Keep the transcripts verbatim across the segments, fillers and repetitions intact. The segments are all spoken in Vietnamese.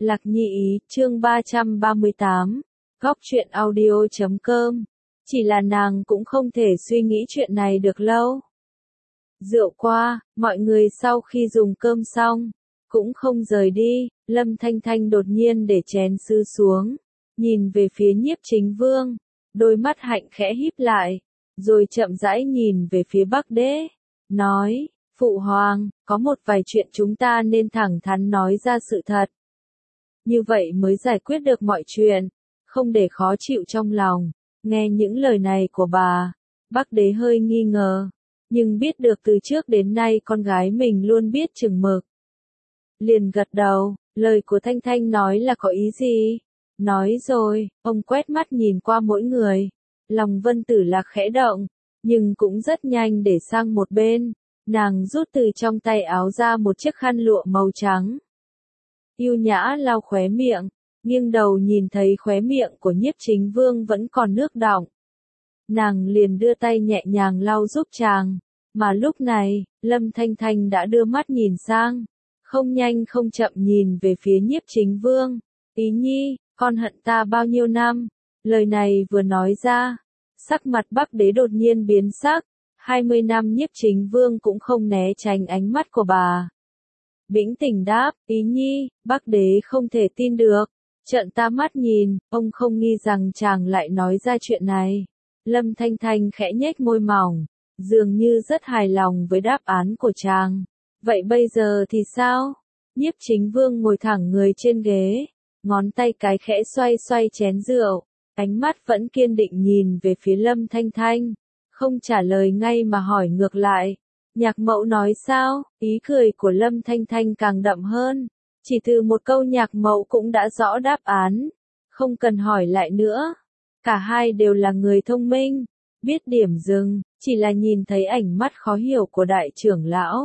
Lạc Nhi ý, chương ba trăm ba mươi tám, góc truyện audio chấm com. Chỉ là nàng cũng không thể suy nghĩ chuyện này được lâu. Rượu qua, mọi người sau khi dùng cơm xong, cũng không rời đi, Lâm Thanh Thanh đột nhiên để chén sứ xuống, nhìn về phía Nhiếp Chính Vương, đôi mắt hạnh khẽ híp lại, rồi chậm rãi nhìn về phía Bắc Đế, nói, Phụ Hoàng, có một vài chuyện chúng ta nên thẳng thắn nói ra sự thật. Như vậy mới giải quyết được mọi chuyện, không để khó chịu trong lòng. Nghe những lời này của bà, Bắc Đế hơi nghi ngờ, nhưng biết được từ trước đến nay con gái mình luôn biết chừng mực. Liền gật đầu, lời của Thanh Thanh nói là có ý gì? Nói rồi, ông quét mắt nhìn qua mỗi người, lòng Vân Tử Lạc khẽ động, nhưng cũng rất nhanh để sang một bên, nàng rút từ trong tay áo ra một chiếc khăn lụa màu trắng. Yêu nhã lau khóe miệng, nghiêng đầu nhìn thấy khóe miệng của Nhiếp Chính Vương vẫn còn nước đọng. Nàng liền đưa tay nhẹ nhàng lau giúp chàng, mà lúc này, Lâm Thanh Thanh đã đưa mắt nhìn sang, không nhanh không chậm nhìn về phía Nhiếp Chính Vương. Ý nhi, con hận ta bao nhiêu năm? Lời này vừa nói ra, sắc mặt Bắc Đế đột nhiên biến sắc, hai mươi năm Nhiếp Chính Vương cũng không né tránh ánh mắt của bà. Bĩnh tỉnh đáp, ý nhi, Bắc Đế không thể tin được, trợn ta mắt nhìn, ông không nghi rằng chàng lại nói ra chuyện này. Lâm Thanh Thanh khẽ nhếch môi mỏng, dường như rất hài lòng với đáp án của chàng. Vậy bây giờ thì sao? Nhiếp Chính Vương ngồi thẳng người trên ghế, ngón tay cái khẽ xoay xoay chén rượu, ánh mắt vẫn kiên định nhìn về phía Lâm Thanh Thanh, không trả lời ngay mà hỏi ngược lại. Nhạc mẫu nói sao? Ý cười của Lâm Thanh Thanh càng đậm hơn. Chỉ từ một câu nhạc mẫu cũng đã rõ đáp án. Không cần hỏi lại nữa. Cả hai đều là người thông minh. Biết điểm dừng, chỉ là nhìn thấy ảnh mắt khó hiểu của đại trưởng lão.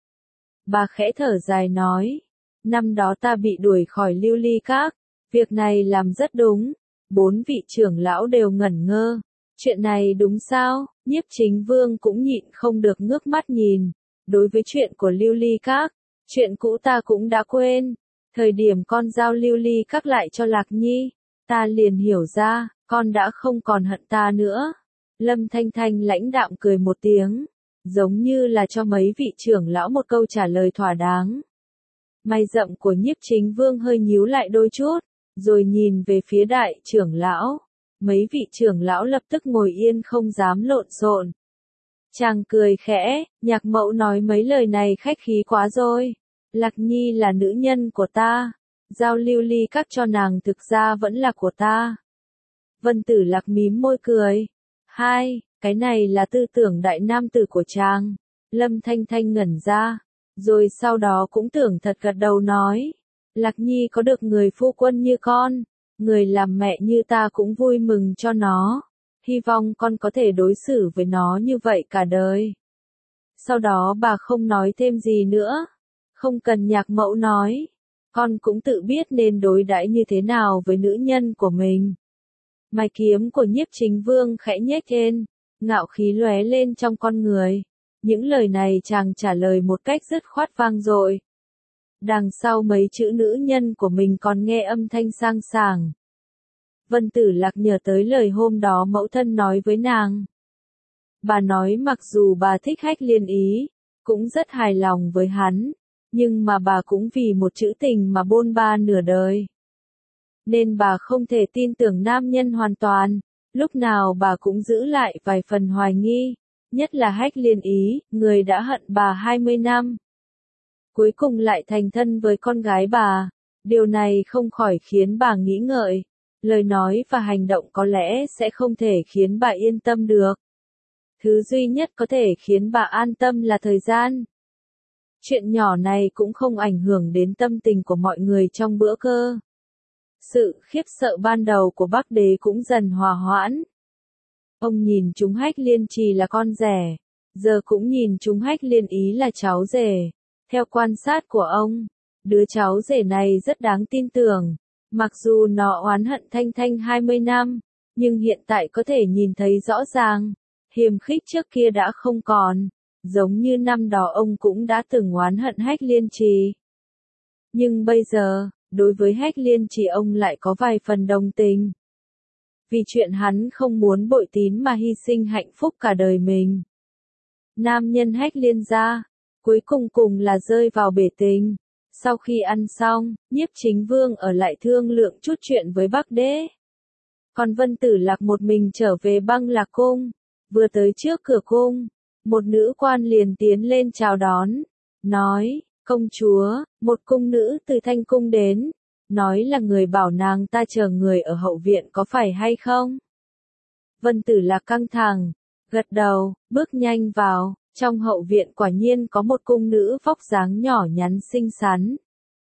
Bà khẽ thở dài nói. Năm đó ta bị đuổi khỏi Lưu Ly Các. Việc này làm rất đúng. Bốn vị trưởng lão đều ngẩn ngơ. Chuyện này đúng sao? Nhiếp Chính Vương cũng nhịn không được ngước mắt nhìn. Đối với chuyện của Lưu Ly Các, chuyện cũ ta cũng đã quên. Thời điểm con giao Lưu Ly Các lại cho Lạc Nhi, ta liền hiểu ra, con đã không còn hận ta nữa. Lâm Thanh Thanh lãnh đạm cười một tiếng, giống như là cho mấy vị trưởng lão một câu trả lời thỏa đáng. Mày rậm của Nhiếp Chính Vương hơi nhíu lại đôi chút, rồi nhìn về phía đại trưởng lão. Mấy vị trưởng lão lập tức ngồi yên không dám lộn xộn. Chàng cười khẽ, nhạc mẫu nói mấy lời này khách khí quá rồi. Lạc Nhi là nữ nhân của ta. Giao Lưu Ly Các cho nàng thực ra vẫn là của ta. Vân Tử Lạc mím môi cười. Hai, cái này là tư tưởng đại nam tử của chàng. Lâm Thanh Thanh ngẩn ra. Rồi sau đó cũng tưởng thật gật đầu nói. Lạc Nhi có được người phu quân như con. Người làm mẹ như ta cũng vui mừng cho nó. Hy vọng con có thể đối xử với nó như vậy cả đời. Sau đó bà không nói thêm gì nữa. Không cần nhạc mẫu nói. Con cũng tự biết nên đối đãi như thế nào với nữ nhân của mình. Mày kiếm của Nhiếp Chính Vương khẽ nhếch lên. Ngạo khí lóe lên trong con người. Những lời này chàng trả lời một cách dứt khoát vang dội. Đằng sau mấy chữ nữ nhân của mình còn nghe âm thanh sang sảng. Vân Tử Lạc nhớ tới lời hôm đó mẫu thân nói với nàng. Bà nói mặc dù bà thích Hách Liên Ý, cũng rất hài lòng với hắn, nhưng mà bà cũng vì một chữ tình mà bôn ba nửa đời. Nên bà không thể tin tưởng nam nhân hoàn toàn, lúc nào bà cũng giữ lại vài phần hoài nghi, nhất là Hách Liên Ý, người đã hận bà hai mươi năm. Cuối cùng lại thành thân với con gái bà. Điều này không khỏi khiến bà nghĩ ngợi. Lời nói và hành động có lẽ sẽ không thể khiến bà yên tâm được. Thứ duy nhất có thể khiến bà an tâm là thời gian. Chuyện nhỏ này cũng không ảnh hưởng đến tâm tình của mọi người trong bữa cơm. Sự khiếp sợ ban đầu của Bắc Đế cũng dần hòa hoãn. Ông nhìn chúng Hách Liên Trì là con rể, giờ cũng nhìn chúng Hách Liên Ý là cháu rể. Theo quan sát của ông, đứa cháu rể này rất đáng tin tưởng. Mặc dù nó oán hận Thanh Thanh hai mươi năm, nhưng hiện tại có thể nhìn thấy rõ ràng, hiềm khích trước kia đã không còn, giống như năm đó ông cũng đã từng oán hận Hách Liên Trì. Nhưng bây giờ, đối với Hách Liên Trì ông lại có vài phần đồng tình. Vì chuyện hắn không muốn bội tín mà hy sinh hạnh phúc cả đời mình. Nam nhân Hách Liên gia, cuối cùng cùng là rơi vào bể tình. Sau khi ăn xong, Nhiếp Chính Vương ở lại thương lượng chút chuyện với Bắc Đế. Còn Vân Tử Lạc một mình trở về Băng Lạc Cung. Vừa tới trước cửa cung, một nữ quan liền tiến lên chào đón, nói, công chúa, một cung nữ từ Thanh Cung đến, nói là người bảo nàng ta chờ người ở hậu viện có phải hay không? Vân Tử Lạc căng thẳng, gật đầu, bước nhanh vào, trong hậu viện quả nhiên có một cung nữ vóc dáng nhỏ nhắn xinh xắn.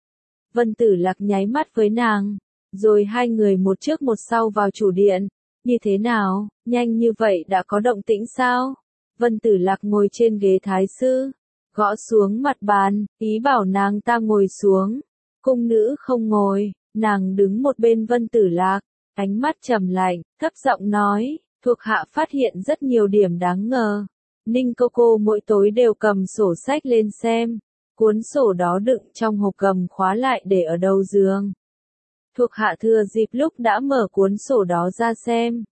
Vân Tử Lạc nháy mắt với nàng, rồi hai người một trước một sau vào chủ điện. Như thế nào, nhanh như vậy đã có động tĩnh sao? Vân Tử Lạc ngồi trên ghế thái sư, gõ xuống mặt bàn, ý bảo nàng ta ngồi xuống. Cung nữ không ngồi, nàng đứng một bên Vân Tử Lạc, ánh mắt trầm lạnh, thấp giọng nói, thuộc hạ phát hiện rất nhiều điểm đáng ngờ. Ninh cô cô mỗi tối đều cầm sổ sách lên xem, cuốn sổ đó đựng trong hộp cầm khóa lại để ở đầu giường. Thuộc hạ thừa dịp lúc đã mở cuốn sổ đó ra xem.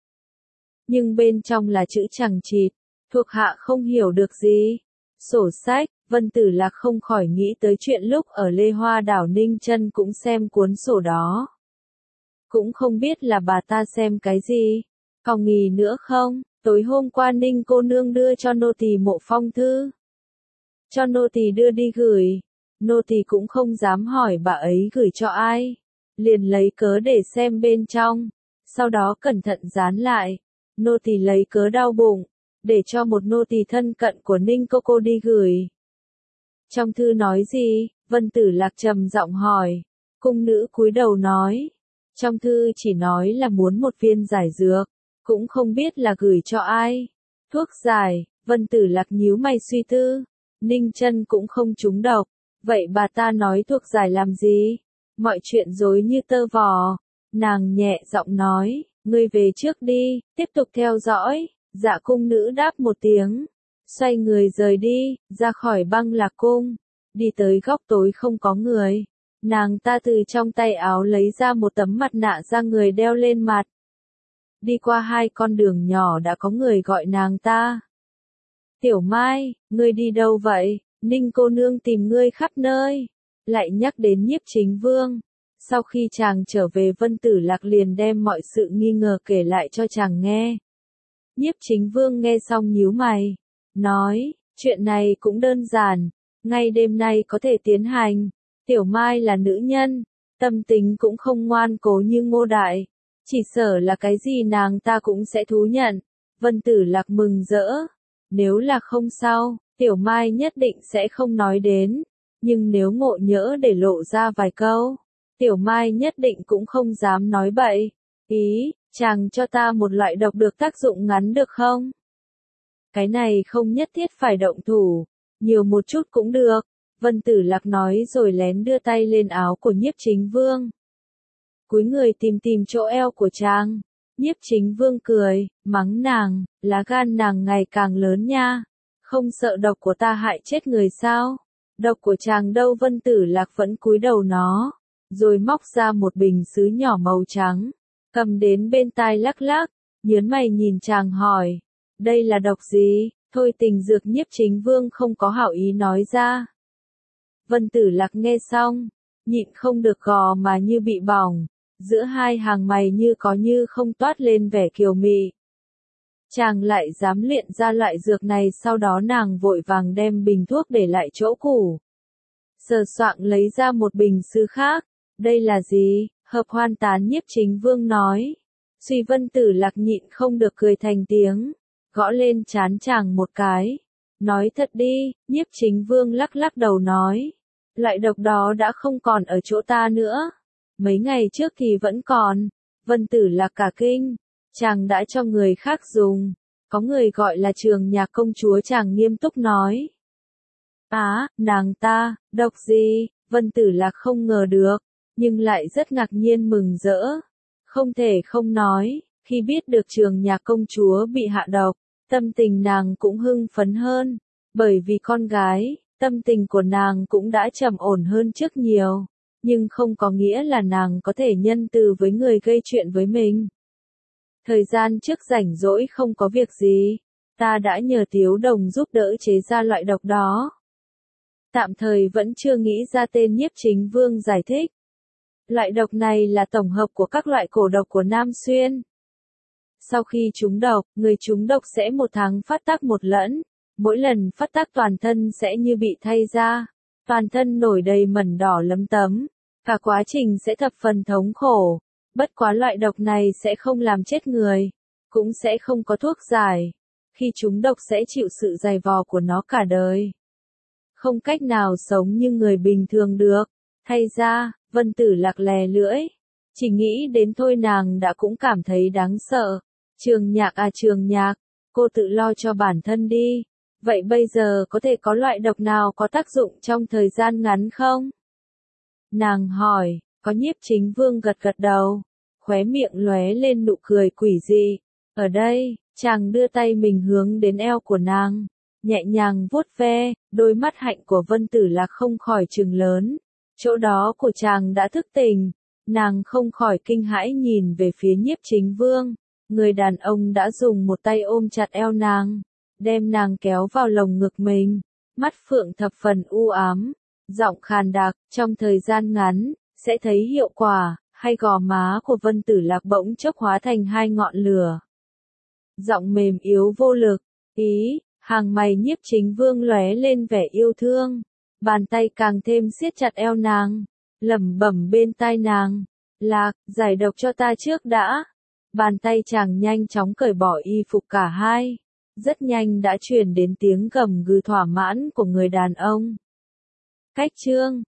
Nhưng bên trong là chữ chằng chịt, thuộc hạ không hiểu được gì. Sổ sách, Vân Tử Lạc không khỏi nghĩ tới chuyện lúc ở Lê Hoa đảo Ninh Chân cũng xem cuốn sổ đó. Cũng không biết là bà ta xem cái gì. Còn nghỉ nữa không, tối hôm qua Ninh cô nương đưa cho nô tỳ một phong thư. Cho nô tỳ đưa đi gửi, nô tỳ cũng không dám hỏi bà ấy gửi cho ai. Liền lấy cớ để xem bên trong, sau đó cẩn thận dán lại. Nô tỳ lấy cớ đau bụng, để cho một nô tỳ thân cận của Ninh cô cô đi gửi. Trong thư nói gì? Vân Tử Lạc trầm giọng hỏi. Cung nữ cúi đầu nói. Trong thư chỉ nói là muốn một viên giải dược, cũng không biết là gửi cho ai. Thuốc giải, Vân Tử Lạc nhíu mày suy tư. Ninh Chân cũng không trúng độc, vậy bà ta nói thuốc giải làm gì? Mọi chuyện rối như tơ vò. Nàng nhẹ giọng nói, ngươi về trước đi, tiếp tục theo dõi. Dạ cung nữ đáp một tiếng, xoay người rời đi, ra khỏi Băng Lạc Cung, đi tới góc tối không có người. Nàng ta từ trong tay áo lấy ra một tấm mặt nạ da người đeo lên mặt. Đi qua hai con đường nhỏ đã có người gọi nàng ta. Tiểu Mai, ngươi đi đâu vậy? Ninh cô nương tìm ngươi khắp nơi. Lại nhắc đến Nhiếp Chính Vương. Sau khi chàng trở về Vân Tử Lạc liền đem mọi sự nghi ngờ kể lại cho chàng nghe. Nhiếp Chính Vương nghe xong nhíu mày, nói, chuyện này cũng đơn giản, ngay đêm nay có thể tiến hành. Tiểu Mai là nữ nhân, tâm tình cũng không ngoan cố như Ngô Đại, chỉ sợ là cái gì nàng ta cũng sẽ thú nhận. Vân Tử Lạc mừng rỡ, nếu là không sao, Tiểu Mai nhất định sẽ không nói đến, nhưng nếu ngộ nhỡ để lộ ra vài câu, Tiểu Mai nhất định cũng không dám nói bậy. Ý, chàng cho ta một loại độc được tác dụng ngắn được không? Cái này không nhất thiết phải động thủ, nhiều một chút cũng được. Vân Tử Lạc nói rồi lén đưa tay lên áo của Nhiếp Chính Vương. Cúi người tìm tìm chỗ eo của chàng. Nhiếp Chính Vương cười, mắng nàng, lá gan nàng ngày càng lớn nha. Không sợ độc của ta hại chết người sao? Độc của chàng đâu? Vân Tử Lạc vẫn cúi đầu nó, rồi móc ra một bình sứ nhỏ màu trắng, cầm đến bên tai lắc lắc, nhớn mày nhìn chàng hỏi, đây là độc gì? Thôi tình dược. Nhiếp Chính Vương không có hảo ý nói ra. Vân Tử Lạc nghe xong, nhịn không được gò mà như bị bỏng, giữa hai hàng mày như có như không toát lên vẻ kiều mị. Chàng lại dám luyện ra loại dược này? Sau đó nàng vội vàng đem bình thuốc để lại chỗ cũ. Sờ soạng lấy ra một bình sứ khác. Đây là gì? Hợp hoan tán. Nhiếp Chính Vương nói. Suy. Vân Tử Lạc nhịn không được cười thành tiếng, gõ lên trán chàng một cái. Nói thật đi. Nhiếp Chính Vương lắc lắc đầu nói. Loại độc đó đã không còn ở chỗ ta nữa. Mấy ngày trước thì vẫn còn. Vân Tử Lạc cả kinh. Chàng đã cho người khác dùng. Có người gọi là Trường Nhạc công chúa. Chàng nghiêm túc nói. Á, à, nàng ta, độc gì? Vân Tử Lạc không ngờ được, nhưng lại rất ngạc nhiên mừng rỡ. Không thể không nói, khi biết được Trường Nhạc công chúa bị hạ độc, tâm tình nàng cũng hưng phấn hơn. Bởi vì con gái, tâm tình của nàng cũng đã trầm ổn hơn trước nhiều. nhưng không có nghĩa là nàng có thể nhân từ với người gây chuyện với mình. Thời gian trước rảnh rỗi không có việc gì, ta đã nhờ Tiếu Đồng giúp đỡ chế ra loại độc đó. Tạm thời vẫn chưa nghĩ ra tên. Nhiếp Chính Vương giải thích. Loại độc này là tổng hợp của các loại cổ độc của Nam Xuyên. Sau khi trúng độc, người trúng độc sẽ một tháng phát tác một lần. Mỗi lần phát tác toàn thân sẽ như bị thay da, toàn thân nổi đầy mẩn đỏ lấm tấm. Cả quá trình sẽ thập phần thống khổ. Bất quá loại độc này sẽ không làm chết người, cũng sẽ không có thuốc giải. Khi trúng độc sẽ chịu sự dày vò của nó cả đời. Không cách nào sống như người bình thường được. Thay ra, Vân Tử Lạc lè lưỡi. Chỉ nghĩ đến thôi nàng đã cũng cảm thấy đáng sợ. Trường Nhạc à Trường Nhạc, cô tự lo cho bản thân đi. Vậy bây giờ có thể có loại độc nào có tác dụng trong thời gian ngắn không? Nàng hỏi, có. Nhiếp Chính Vương gật gật đầu, khóe miệng lóe lên nụ cười quỷ dị. Ở đây, chàng đưa tay mình hướng đến eo của nàng, nhẹ nhàng vuốt ve, đôi mắt hạnh của Vân Tử Lạc không khỏi trừng lớn. Chỗ đó của chàng đã thức tỉnh, nàng không khỏi kinh hãi nhìn về phía Nhiếp Chính Vương. Người đàn ông đã dùng một tay ôm chặt eo nàng, đem nàng kéo vào lồng ngực mình, mắt phượng thập phần u ám, giọng khàn đặc, trong thời gian ngắn, sẽ thấy hiệu quả. Hay gò má của Vân Tử Lạc bỗng chốc hóa thành hai ngọn lửa. Giọng mềm yếu vô lực, ý, hàng mày Nhiếp Chính Vương lóe lên vẻ yêu thương, bàn tay càng thêm siết chặt eo nàng, lẩm bẩm bên tai nàng, Lạc, giải độc cho ta trước đã. Bàn tay chàng nhanh chóng cởi bỏ y phục cả hai, rất nhanh đã truyền đến tiếng gầm gừ thỏa mãn của người đàn ông. Cách chương